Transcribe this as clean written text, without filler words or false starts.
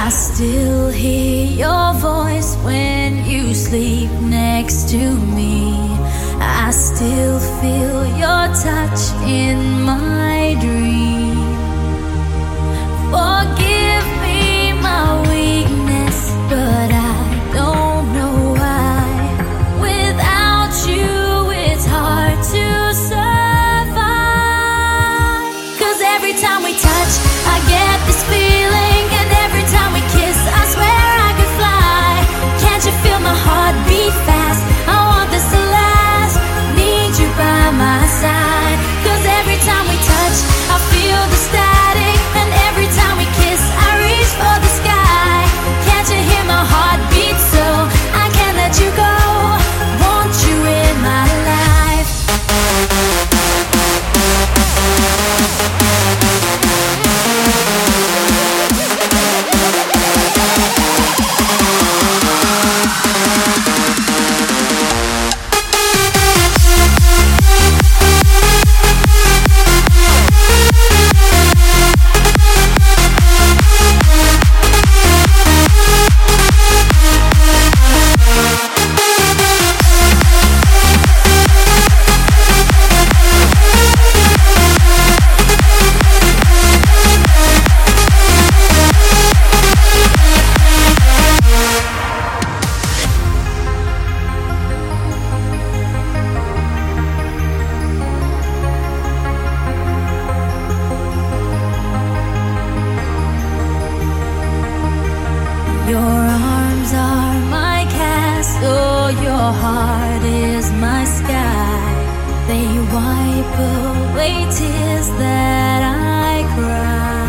I still hear your voice when you sleep next to me. I still feel your touch in my dream. Forgive me my weakness, but I don't know why. Without you, it's hard to survive. 'Cause every time we touch, I get this feeling, and every time we kiss, I swear I could fly. Can't you feel my heart beat fast? I want this to last. Need you by my side. 'Cause every time we touch, I feel the static, and every time we kiss, I reach for the sky. Can't you hear my heart beat? So I can't let you go. Want you in my life. Your arms are my castle, your heart is my sky. They wipe away tears that I cry.